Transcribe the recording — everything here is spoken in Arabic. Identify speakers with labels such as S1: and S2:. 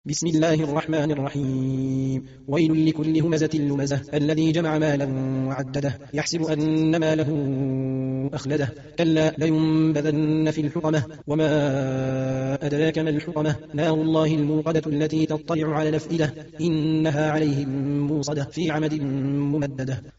S1: بسم الله الرحمن الرحيم. ويل لكل همزة لمزة الذي جمع مالا وعدده يحسب أن ماله أخلده كلا لينبذن في الحطمة وما أدراك ما الحطمة نار الله الموقدة التي تطلع على الأفئدة إنها عليهم موصدة في عمد ممددة.